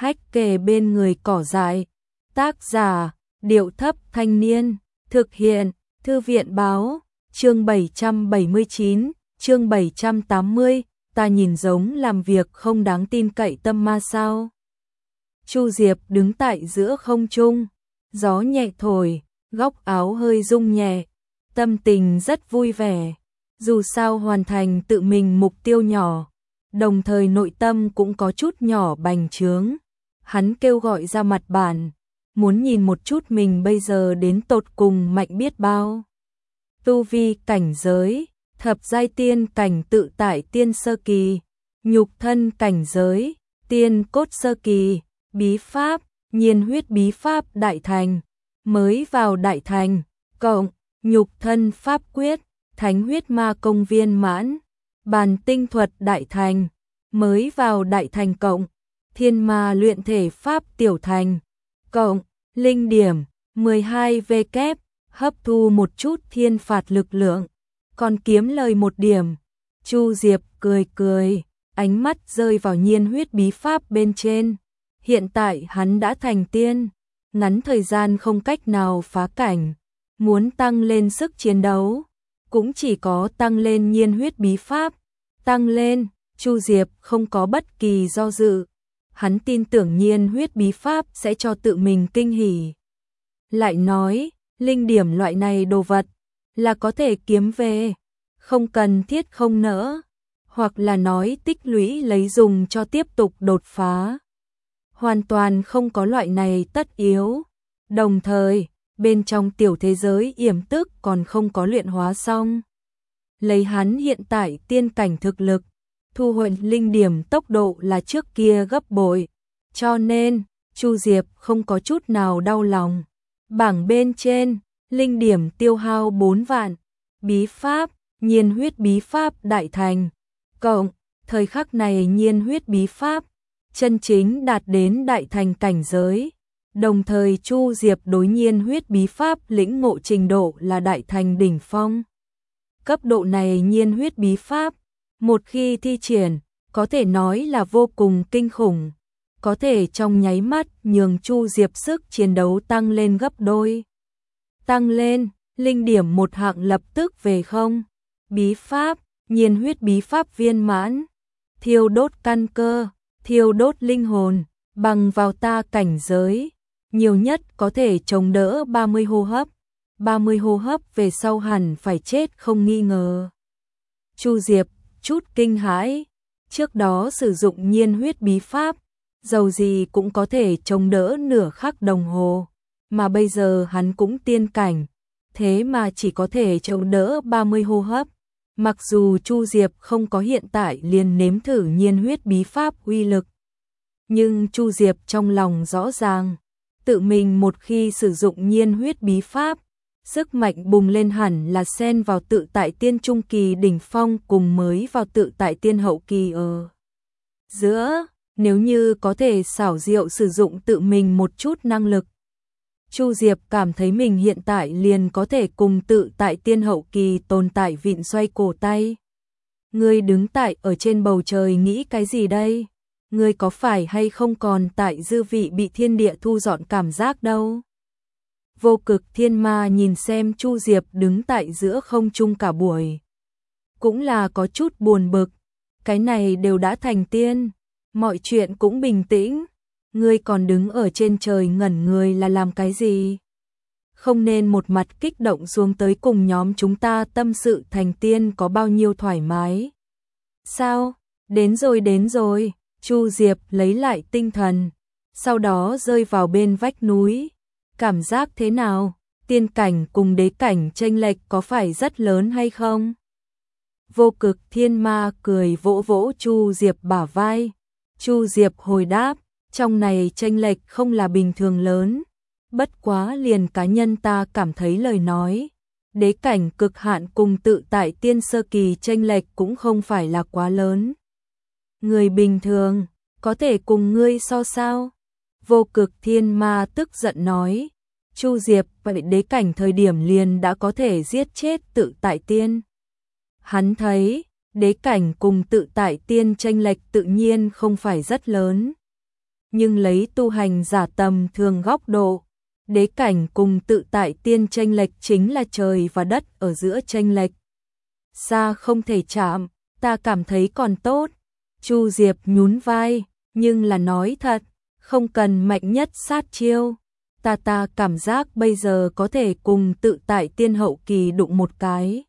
hách kề bên người cỏ dại. Tác giả, Điệu Thấp Thanh Niên, thực hiện, Thư viện Báo, chương 779, chương 780, ta nhìn giống làm việc không đáng tin cậy tâm ma sao. Chu Diệp đứng tại giữa không trung, gió nhẹ thổi, góc áo hơi rung nhẹ, tâm tình rất vui vẻ, dù sao hoàn thành tự mình mục tiêu nhỏ, đồng thời nội tâm cũng có chút nhỏ bành trướng. Hắn kêu gọi ra mặt bàn, muốn nhìn một chút mình bây giờ đến tột cùng mạnh biết bao. Tu vi cảnh giới, thập giai tiên cảnh tự tại tiên sơ kỳ, nhục thân cảnh giới, tiên cốt sơ kỳ, bí pháp, nhiên huyết bí pháp đại thành, mới vào đại thành, cộng, nhục thân pháp quyết, thánh huyết ma công viên mãn, bàn tinh thuật đại thành, mới vào đại thành cộng, thiên ma luyện thể pháp tiểu thành, cộng, linh điểm, 12 V kép, hấp thu một chút thiên phạt lực lượng, còn kiếm lời 1 điểm. Chu Diệp cười cười, ánh mắt rơi vào nhiên huyết bí pháp bên trên. Hiện tại hắn đã thành tiên, ngắn thời gian không cách nào phá cảnh, muốn tăng lên sức chiến đấu, cũng chỉ có tăng lên nhiên huyết bí pháp, tăng lên. Chu Diệp không có bất kỳ do dự, hắn tin tưởng nhiên huyết bí pháp sẽ cho tự mình kinh hỉ. Lại nói, linh điểm loại này đồ vật là có thể kiếm về, không cần thiết không nỡ, hoặc là nói tích lũy lấy dùng cho tiếp tục đột phá. Hoàn toàn không có loại này tất yếu. Đồng thời, bên trong tiểu thế giới yểm tức còn không có luyện hóa xong. Lấy hắn hiện tại tiên cảnh thực lực, thu hồi linh điểm tốc độ là trước kia gấp bội, cho nên Chu Diệp không có chút nào đau lòng. Bảng bên trên, linh điểm tiêu hao 4 vạn, bí pháp, nhiên huyết bí pháp đại thành, cộng, thời khắc này nhiên huyết bí pháp, chân chính đạt đến đại thành cảnh giới. Đồng thời Chu Diệp đối nhiên huyết bí pháp lĩnh ngộ trình độ là đại thành đỉnh phong. Cấp độ này nhiên huyết bí pháp, một khi thi triển, có thể nói là vô cùng kinh khủng, có thể trong nháy mắt nhường Chu Diệp sức chiến đấu tăng lên gấp đôi. Tăng lên, linh điểm một hạng lập tức về không. Bí pháp, nhiên huyết bí pháp viên mãn, thiêu đốt căn cơ, thiêu đốt linh hồn, bằng vào ta cảnh giới, nhiều nhất có thể chống đỡ 30 hô hấp. 30 hô hấp về sau hẳn phải chết không nghi ngờ. Chu Diệp chút kinh hãi, trước đó sử dụng nhiên huyết bí pháp, dầu gì cũng có thể chống đỡ nửa khắc đồng hồ, mà bây giờ hắn cũng tiên cảnh, thế mà chỉ có thể chống đỡ 30 hô hấp. Mặc dù Chu Diệp không có hiện tại liền nếm thử nhiên huyết bí pháp uy lực, nhưng Chu Diệp trong lòng rõ ràng, tự mình một khi sử dụng nhiên huyết bí pháp, sức mạnh bùng lên hẳn là xen vào tự tại tiên trung kỳ đỉnh phong cùng mới vào tự tại tiên hậu kỳ ở giữa, nếu như có thể xảo diệu sử dụng tự mình một chút năng lực. Chu Diệp cảm thấy mình hiện tại liền có thể cùng tự tại tiên hậu kỳ tồn tại vịn xoay cổ tay. Ngươi đứng tại ở trên bầu trời nghĩ cái gì đây? Ngươi có phải hay không còn tại dư vị bị thiên địa thu dọn cảm giác đâu? Vô Cực Thiên Ma nhìn xem Chu Diệp đứng tại giữa không trung cả buổi, cũng là có chút buồn bực, cái này đều đã thành tiên, mọi chuyện cũng bình tĩnh, ngươi còn đứng ở trên trời ngẩn người là làm cái gì? Không nên một mặt kích động xuống tới cùng nhóm chúng ta tâm sự thành tiên có bao nhiêu thoải mái. Sao? Đến rồi, Chu Diệp lấy lại tinh thần, sau đó rơi vào bên vách núi. Cảm giác thế nào? Tiên cảnh cùng đế cảnh chênh lệch có phải rất lớn hay không? Vô Cực Thiên Ma cười vỗ vỗ Chu Diệp bả vai. Chu Diệp hồi đáp, trong này chênh lệch không là bình thường lớn, bất quá liền cá nhân ta cảm thấy lời nói, đế cảnh cực hạn cùng tự tại tiên sơ kỳ chênh lệch cũng không phải là quá lớn. Người bình thường, có thể cùng ngươi so sao? Vô Cực Thiên Ma tức giận nói, Chu Diệp vậy đế cảnh thời điểm liền đã có thể giết chết tự tại tiên. Hắn thấy, đế cảnh cùng tự tại tiên chênh lệch tự nhiên không phải rất lớn. nhưng lấy tu hành giả tầm thường góc độ, đế cảnh cùng tự tại tiên chênh lệch chính là trời và đất ở giữa chênh lệch. Xa không thể chạm, ta cảm thấy còn tốt. Chu Diệp nhún vai, nhưng là nói thật, không cần mạnh nhất sát chiêu. Ta cảm giác bây giờ có thể cùng tự tại tiên hậu kỳ đụng một cái.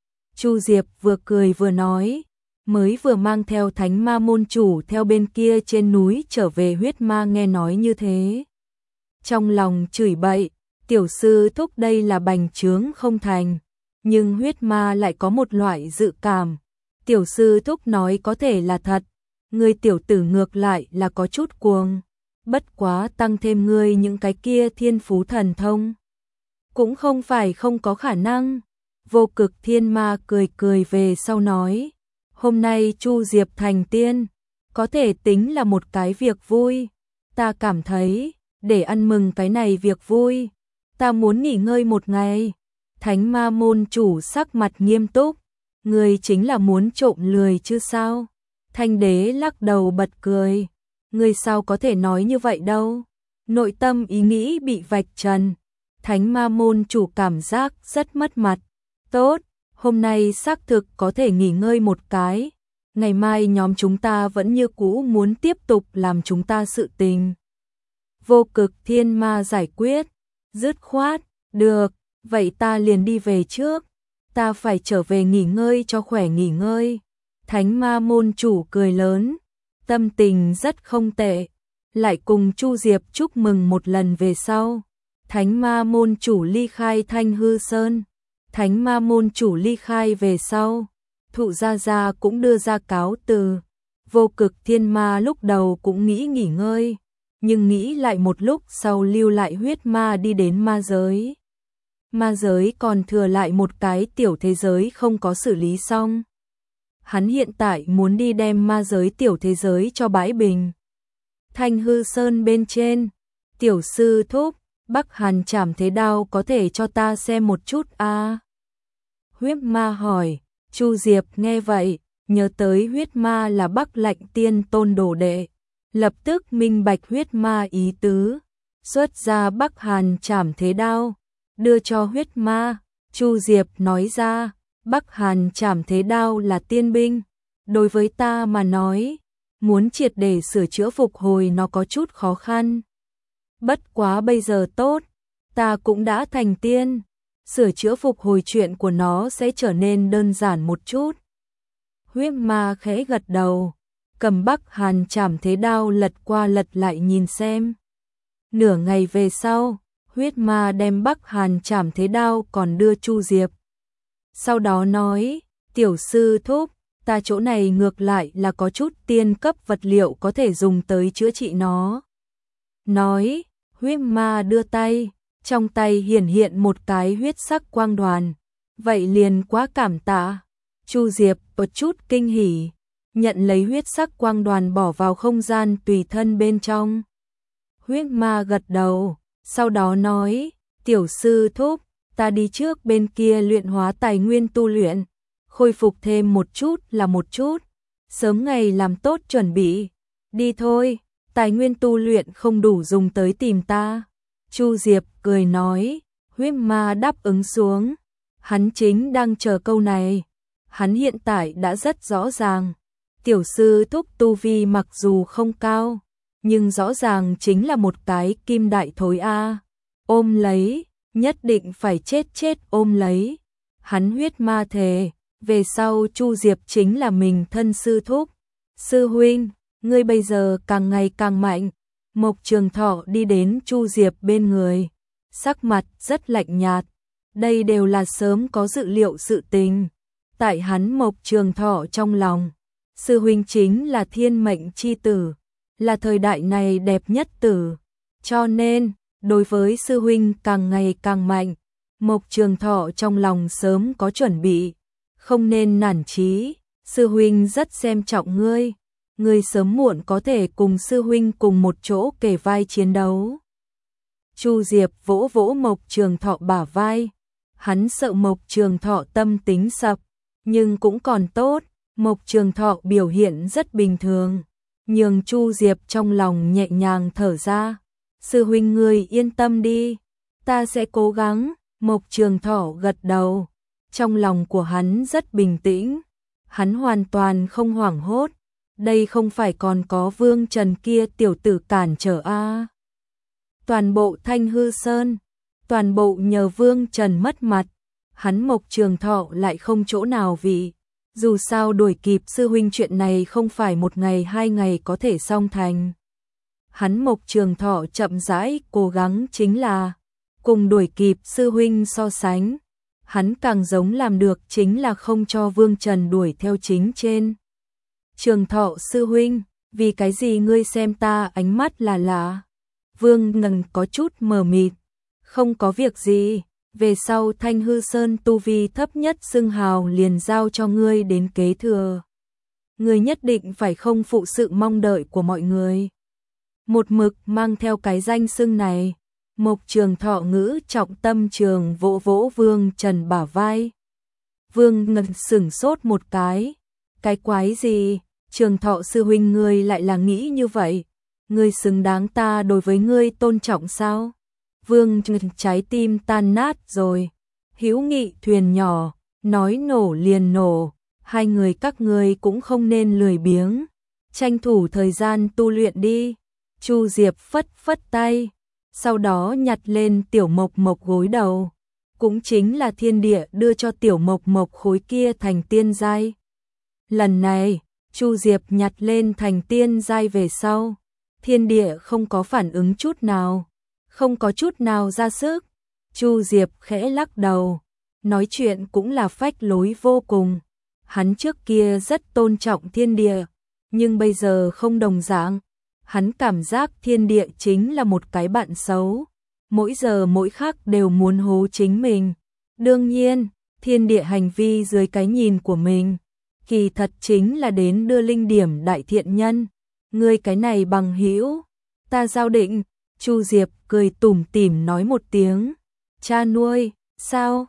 Chu Diệp vừa cười vừa nói, mới vừa mang theo thánh ma môn chủ theo bên kia trên núi trở về. Huyết ma nghe nói như thế, trong lòng chửi bậy, tiểu sư thúc đây là bành trướng không thành. Nhưng huyết ma lại có một loại dự cảm, tiểu sư thúc nói có thể là thật, ngươi tiểu tử ngược lại là có chút cuồng. Bất quá tăng thêm ngươi những cái kia thiên phú thần thông, cũng không phải không có khả năng. Vô Cực Thiên Ma cười cười về sau nói, hôm nay Chu Diệp thành tiên, có thể tính là một cái việc vui. Ta cảm thấy, để ăn mừng cái này việc vui, ta muốn nghỉ ngơi một ngày. Thánh ma môn chủ sắc mặt nghiêm túc, ngươi chính là muốn trộm lười chứ sao? Thanh đế lắc đầu bật cười, ngươi sao có thể nói như vậy đâu? Nội tâm ý nghĩ bị vạch trần, thánh ma môn chủ cảm giác rất mất mặt. Tốt, hôm nay xác thực có thể nghỉ ngơi một cái, ngày mai nhóm chúng ta vẫn như cũ muốn tiếp tục làm chúng ta sự tình. Vô Cực Thiên Ma giải quyết, dứt khoát, được, vậy ta liền đi về trước, ta phải trở về nghỉ ngơi cho khỏe nghỉ ngơi. Thánh ma môn chủ cười lớn, tâm tình rất không tệ, lại cùng Chu Diệp chúc mừng một lần về sau. Thánh ma môn chủ ly khai Thanh Hư Sơn, thánh ma môn chủ ly khai về sau, Thụ Gia Gia cũng đưa ra cáo từ. Vô Cực Thiên Ma lúc đầu cũng nghĩ nghỉ ngơi, nhưng nghĩ lại một lúc sau lưu lại huyết ma đi đến ma giới. Ma giới còn thừa lại một cái tiểu thế giới không có xử lý xong. Hắn hiện tại muốn đi đem ma giới tiểu thế giới cho bãi bình. Thanh Hư Sơn bên trên, tiểu sư thúc, Bắc Hàn Trảm Thế Đao có thể cho ta xem một chút à? Huyết ma hỏi. Chu Diệp nghe vậy, nhớ tới huyết ma là Bắc Lạnh Tiên Tôn đồ đệ, lập tức minh bạch huyết ma ý tứ, xuất ra Bắc Hàn Trảm Thế Đao, đưa cho huyết ma. Chu Diệp nói ra, Bắc Hàn Trảm Thế Đao là tiên binh, đối với ta mà nói, muốn triệt để sửa chữa phục hồi nó có chút khó khăn. Bất quá bây giờ tốt, ta cũng đã thành tiên, sửa chữa phục hồi chuyện của nó sẽ trở nên đơn giản một chút. Huyết ma khẽ gật đầu, cầm Bắc Hàn Trảm Thế Đao lật qua lật lại nhìn xem. Nửa ngày về sau, huyết ma đem Bắc Hàn Trảm Thế Đao còn đưa Chu Diệp. Sau đó nói, tiểu sư thúc, ta chỗ này ngược lại là có chút tiên cấp vật liệu có thể dùng tới chữa trị nó. Nói, huyết ma đưa tay, trong tay hiển hiện một cái huyết sắc quang đoàn. Vậy liền quá cảm tạ. Chu Diệp có chút kinh hỉ, nhận lấy huyết sắc quang đoàn bỏ vào không gian tùy thân bên trong. Huyết ma gật đầu, sau đó nói, tiểu sư thúc, ta đi trước bên kia luyện hóa tài nguyên tu luyện, khôi phục thêm một chút là một chút, sớm ngày làm tốt chuẩn bị. Đi thôi, tài nguyên tu luyện không đủ dùng tới tìm ta. Chu Diệp cười nói, huyết ma đáp ứng xuống. Hắn chính đang chờ câu này. Hắn hiện tại đã rất rõ ràng. Tiểu sư thúc tu vi mặc dù không cao, nhưng rõ ràng chính là một cái kim đại thối A. Ôm lấy, nhất định phải chết ôm lấy. Hắn huyết ma thề, về sau Chu Diệp chính là mình thân sư thúc. Sư huynh, ngươi bây giờ càng ngày càng mạnh. Mộc Trường Thọ đi đến Chu Diệp bên người, sắc mặt rất lạnh nhạt. Đây đều là sớm có dự liệu sự tình. Tại hắn Mộc Trường Thọ trong lòng, sư huynh chính là thiên mệnh chi tử, là thời đại này đẹp nhất tử. Cho nên, đối với sư huynh càng ngày càng mạnh, Mộc Trường Thọ trong lòng sớm có chuẩn bị, không nên nản chí. Sư huynh rất xem trọng ngươi, ngươi sớm muộn có thể cùng sư huynh cùng một chỗ kề vai chiến đấu. Chu Diệp vỗ vỗ Mộc Trường Thọ bả vai, hắn sợ Mộc Trường Thọ tâm tính sập, nhưng cũng còn tốt, Mộc Trường Thọ biểu hiện rất bình thường, nhường Chu Diệp trong lòng nhẹ nhàng thở ra. Sư huynh ngươi yên tâm đi, ta sẽ cố gắng. Mộc Trường Thọ gật đầu, trong lòng của hắn rất bình tĩnh, hắn hoàn toàn không hoảng hốt, đây không phải còn có Vương Trần kia tiểu tử cản trở a. Toàn bộ Thanh Hư Sơn, toàn bộ nhờ Vương Trần mất mặt, hắn Mộc Trường Thọ lại không chỗ nào vì, dù sao đuổi kịp sư huynh chuyện này không phải một ngày hai ngày có thể xong thành. Hắn Mộc Trường Thọ chậm rãi cố gắng chính là cùng đuổi kịp sư huynh so sánh, hắn càng giống làm được chính là không cho Vương Trần đuổi theo chính trên. Trường Thọ sư huynh, vì cái gì ngươi xem ta ánh mắt là lạ? Vương Ngân có chút mờ mịt, không có việc gì, về sau Thanh Hư Sơn tu vi thấp nhất xưng hào liền giao cho ngươi đến kế thừa. Ngươi nhất định phải không phụ sự mong đợi của mọi người. Một mực mang theo cái danh xưng này. Mộc Trường Thọ ngữ trọng tâm trường vỗ vỗ Vương Trần bả vai. Vương Ngân sửng sốt một cái quái gì? Trường Thọ sư huynh ngươi lại là nghĩ như vậy? Ngươi xứng đáng ta đối với ngươi tôn trọng sao? Vương Trần trái tim tan nát rồi. Hữu nghị thuyền nhỏ, nói nổ liền nổ, hai người các ngươi cũng không nên lười biếng, tranh thủ thời gian tu luyện đi. Chu Diệp phất phất tay, sau đó nhặt lên Tiểu Mộc Mộc gối đầu, cũng chính là thiên địa đưa cho Tiểu Mộc Mộc khối kia thành tiên giai. Lần này, Chu Diệp nhặt lên thành tiên giai về sau, thiên địa không có phản ứng chút nào, không có chút nào ra sức. Chu Diệp khẽ lắc đầu, nói chuyện cũng là phách lối vô cùng. Hắn trước kia rất tôn trọng thiên địa, nhưng bây giờ không đồng dạng. Hắn cảm giác thiên địa chính là một cái bạn xấu, mỗi giờ mỗi khắc đều muốn hố chính mình. Đương nhiên, thiên địa hành vi dưới cái nhìn của mình, kỳ thật chính là đến đưa linh điểm đại thiện nhân. Ngươi cái này bằng hữu, ta giao định. Chu Diệp cười tủm tỉm nói một tiếng. Cha nuôi, sao?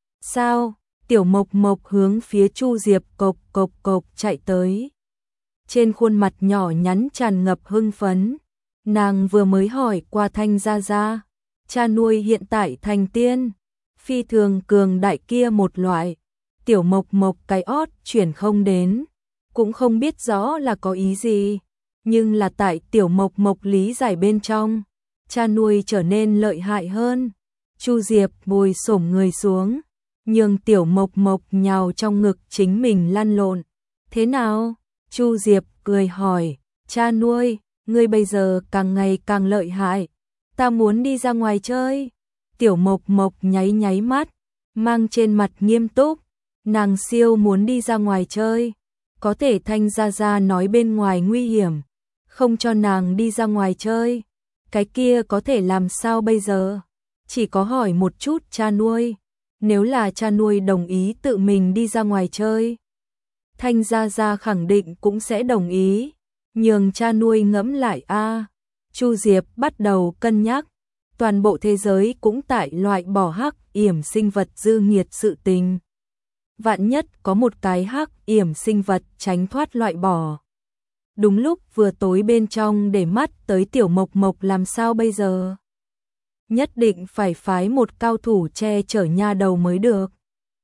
Sao? Tiểu Mộc Mộc hướng phía Chu Diệp cộc cộc cộc chạy tới. Trên khuôn mặt nhỏ nhắn tràn ngập hưng phấn. Nàng vừa mới hỏi qua Thanh gia gia, cha nuôi hiện tại thành tiên, phi thường cường đại kia một loại. Tiểu Mộc Mộc cái ót chuyển không đến, cũng không biết rõ là có ý gì, nhưng là tại Tiểu Mộc Mộc lý giải bên trong, cha nuôi trở nên lợi hại hơn. Chu Diệp ngồi xổm người xuống, nhường Tiểu Mộc Mộc nhào trong ngực chính mình lăn lộn. Thế nào? Chu Diệp cười hỏi, cha nuôi, ngươi bây giờ càng ngày càng lợi hại, ta muốn đi ra ngoài chơi. Tiểu Mộc Mộc nháy nháy mắt, mang trên mặt nghiêm túc, nàng siêu muốn đi ra ngoài chơi, có thể Thanh gia gia nói bên ngoài nguy hiểm, không cho nàng đi ra ngoài chơi, cái kia có thể làm sao bây giờ? Chỉ có hỏi một chút cha nuôi, nếu là cha nuôi đồng ý tự mình đi ra ngoài chơi, Thanh gia gia khẳng định cũng sẽ đồng ý, nhường cha nuôi ngẫm lại a. Chu Diệp bắt đầu cân nhắc, toàn bộ thế giới cũng tại loại bỏ hắc yểm sinh vật dư nghiệt sự tình. Vạn nhất có một cái hắc yểm sinh vật tránh thoát loại bỏ. Đúng lúc vừa tối bên trong để mắt tới Tiểu Mộc Mộc làm sao bây giờ? Nhất định phải phái một cao thủ che chở nha đầu mới được.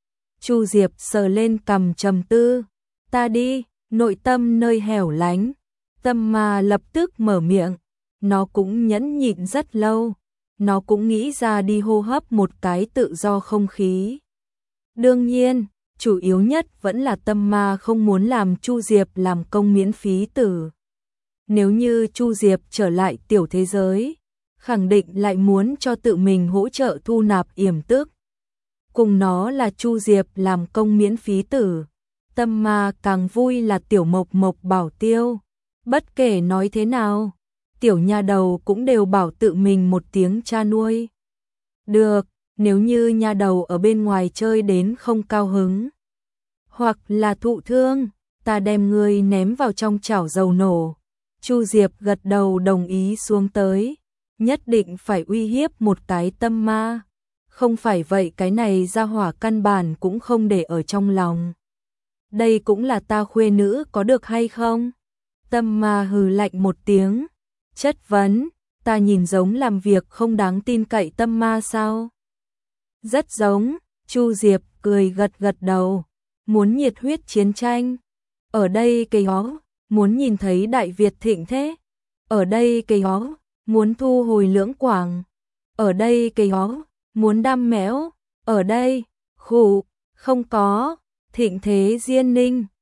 Chu Diệp sờ lên cằm trầm tư. Ta đi, nội tâm nơi hẻo lánh. Tâm ma lập tức mở miệng. Nó cũng nhẫn nhịn rất lâu. Nó cũng nghĩ ra đi hô hấp một cái tự do không khí. Đương nhiên, chủ yếu nhất vẫn là tâm ma không muốn làm Chu Diệp làm công miễn phí tử. Nếu như Chu Diệp trở lại tiểu thế giới, khẳng định lại muốn cho tự mình hỗ trợ thu nạp yểm tức. Cùng nó là Chu Diệp làm công miễn phí tử. Tâm ma càng vui là Tiểu Mộc Mộc bảo tiêu. Bất kể nói thế nào, tiểu nha đầu cũng đều bảo tự mình một tiếng cha nuôi. Được, nếu như nha đầu ở bên ngoài chơi đến không cao hứng, hoặc là thụ thương, ta đem ngươi ném vào trong chảo dầu nổ. Chu Diệp gật đầu đồng ý xuống tới, nhất định phải uy hiếp một cái tâm ma. Không phải vậy cái này ra hỏa căn bản cũng không để ở trong lòng. Đây cũng là ta khuê nữ có được hay không? Tâm Ma hừ lạnh một tiếng, chất vấn, ta nhìn giống làm việc không đáng tin cậy Tâm Ma sao? Rất giống, Chu Diệp cười gật gật đầu, muốn nhiệt huyết chiến tranh. Ở đây cây hó, muốn nhìn thấy Đại Việt thịnh thế. Ở đây cây hó, muốn thu hồi Lưỡng Quảng. Ở đây cây hó, muốn đam mẽo. Ở đây, khụ, không có, thịnh thế Diên Ninh.